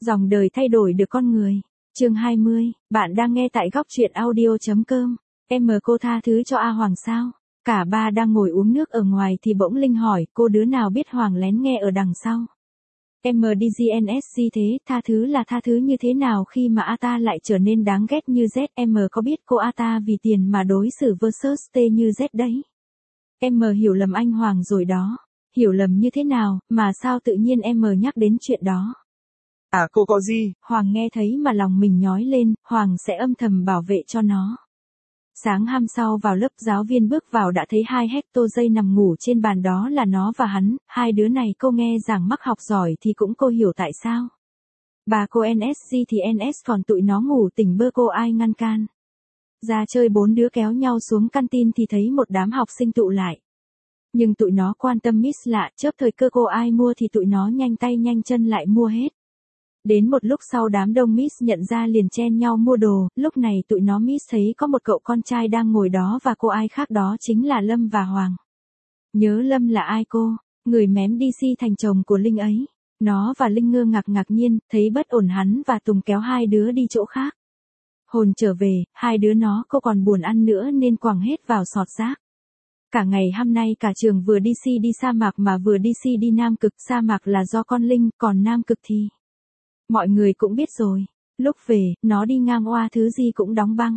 Dòng đời thay đổi được con người. Chương 20, bạn đang nghe tại góc truyện audio.com. Cô tha thứ cho A Hoàng sao? Cả ba đang ngồi uống nước ở ngoài thì bỗng Linh hỏi cô đứa nào biết Hoàng lén nghe ở đằng sau. MDGNSC thế, tha thứ là tha thứ như thế nào khi mà A ta lại trở nên đáng ghét như Z? Có biết cô A ta vì tiền mà đối xử versus T như Z đấy. Hiểu lầm anh Hoàng rồi đó. Hiểu lầm như thế nào, mà sao tự nhiên nhắc đến chuyện đó? À cô có gì? Hoàng nghe thấy mà lòng mình nhói lên, Hoàng sẽ âm thầm bảo vệ cho nó. Sáng hôm sau vào lớp giáo viên bước vào đã thấy 2 hecto dây nằm ngủ trên bàn, đó là nó và hắn, hai đứa này cô nghe giảng mắc học giỏi thì cũng cô hiểu tại sao. Bà cô NSG thì NS còn tụi nó ngủ tỉnh bơ cô ai ngăn can. Ra chơi 4 đứa kéo nhau xuống canteen thì thấy một đám học sinh tụ lại. Nhưng tụi nó quan tâm miss lạ, chớp thời cơ cô ai mua thì tụi nó nhanh tay nhanh chân lại mua hết. Đến một lúc sau đám đông miss nhận ra liền chen nhau mua đồ, lúc này tụi nó miss thấy có một cậu con trai đang ngồi đó và cô ai khác đó chính là Lâm và Hoàng. Nhớ Lâm là ai cô? Người mém DC thành chồng của Linh ấy. Nó và Linh ngạc nhiên, thấy bất ổn hắn và Tùng kéo hai đứa đi chỗ khác. Hồn trở về, hai đứa nó cô còn buồn ăn nữa nên quẳng hết vào sọt rác. Cả ngày hôm nay cả trường vừa DC đi sa mạc mà vừa DC đi Nam Cực, sa mạc là do con Linh, còn Nam Cực thì... Mọi người cũng biết rồi, lúc về, nó đi ngang qua thứ gì cũng đóng băng.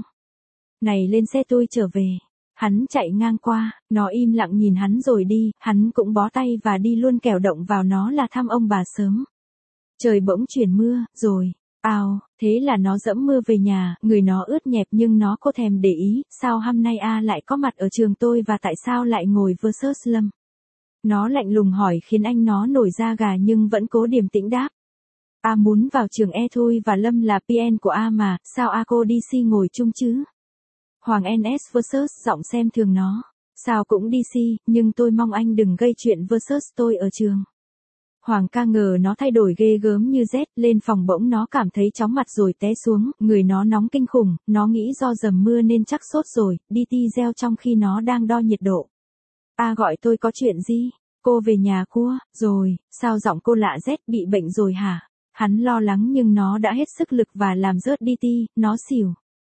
Này lên xe tôi trở về. Hắn chạy ngang qua, nó im lặng nhìn hắn rồi đi, hắn cũng bó tay và đi luôn kẻo động vào nó là thăm ông bà sớm. Trời bỗng chuyển mưa, rồi, thế là nó dẫm mưa về nhà, người nó ướt nhẹp nhưng nó có thèm để ý, sao hôm nay A lại có mặt ở trường tôi và tại sao lại ngồi versus Lâm. Nó lạnh lùng hỏi khiến anh nó nổi da gà nhưng vẫn cố điềm tĩnh đáp. A muốn vào trường E thôi và Lâm là PN của A mà, sao A cô DC ngồi chung chứ? Hoàng NS versus giọng xem thường nó. Sao cũng DC, nhưng tôi mong anh đừng gây chuyện versus tôi ở trường. Hoàng ca ngờ nó thay đổi ghê gớm như Z, lên phòng bỗng nó cảm thấy chóng mặt rồi té xuống, người nó nóng kinh khủng, nó nghĩ do dầm mưa nên chắc sốt rồi, đi ti reo trong khi nó đang đo nhiệt độ. A gọi tôi có chuyện gì? Cô về nhà cua, rồi, sao giọng cô lạ Z bị bệnh rồi hả? Hắn lo lắng nhưng nó đã hết sức lực và làm rớt đi ti, nó xỉu.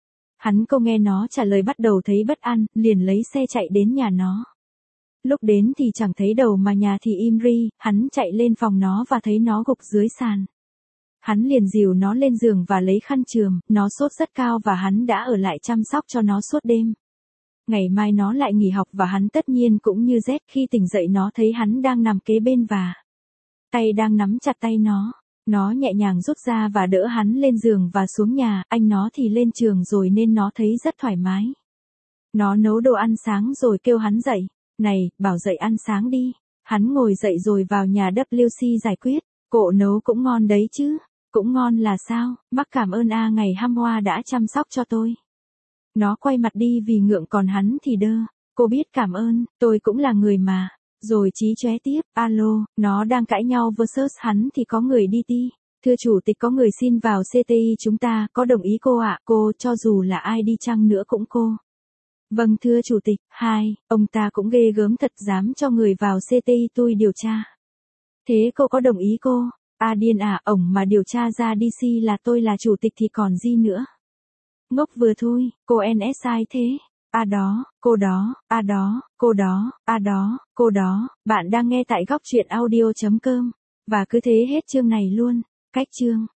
Hắn cô nghe nó trả lời bắt đầu thấy bất an, liền lấy xe chạy đến nhà nó. Lúc đến thì chẳng thấy đầu mà nhà thì im ri, hắn chạy lên phòng nó và thấy nó gục dưới sàn. Hắn liền dìu nó lên giường và lấy khăn chườm, nó sốt rất cao và hắn đã ở lại chăm sóc cho nó suốt đêm. Ngày mai nó lại nghỉ học và hắn tất nhiên cũng như Z, khi tỉnh dậy nó thấy hắn đang nằm kế bên và tay đang nắm chặt tay nó. Nó nhẹ nhàng rút ra và đỡ hắn lên giường và xuống nhà, anh nó thì lên trường rồi nên nó thấy rất thoải mái. Nó nấu đồ ăn sáng rồi kêu hắn dậy. Này, bảo dậy ăn sáng đi. Hắn ngồi dậy rồi vào nhà WC giải quyết. Cộ nấu cũng ngon đấy chứ. Cũng ngon là sao, mắc cảm ơn A ngày hôm qua đã chăm sóc cho tôi. Nó quay mặt đi vì ngượng còn hắn thì đơ. Cô biết cảm ơn, tôi cũng là người mà. Rồi chí chóe tiếp, alo, nó đang cãi nhau versus hắn thì có người đi ti. Thưa chủ tịch có người xin vào CTI chúng ta, có đồng ý cô ạ? Cô, cho dù là ai đi chăng nữa cũng cô. Vâng thưa chủ tịch, ông ta cũng ghê gớm thật dám cho người vào CTI tôi điều tra. Thế cô có đồng ý cô? Điên à, ổng mà điều tra ra DC là tôi là chủ tịch thì còn gì nữa. Ngốc vừa thôi, cô NSI thế. Đó, cô đó, đó, cô đó, đó, cô đó, bạn đang nghe tại góc truyện audio.com. Và cứ thế hết chương này luôn. Cách chương.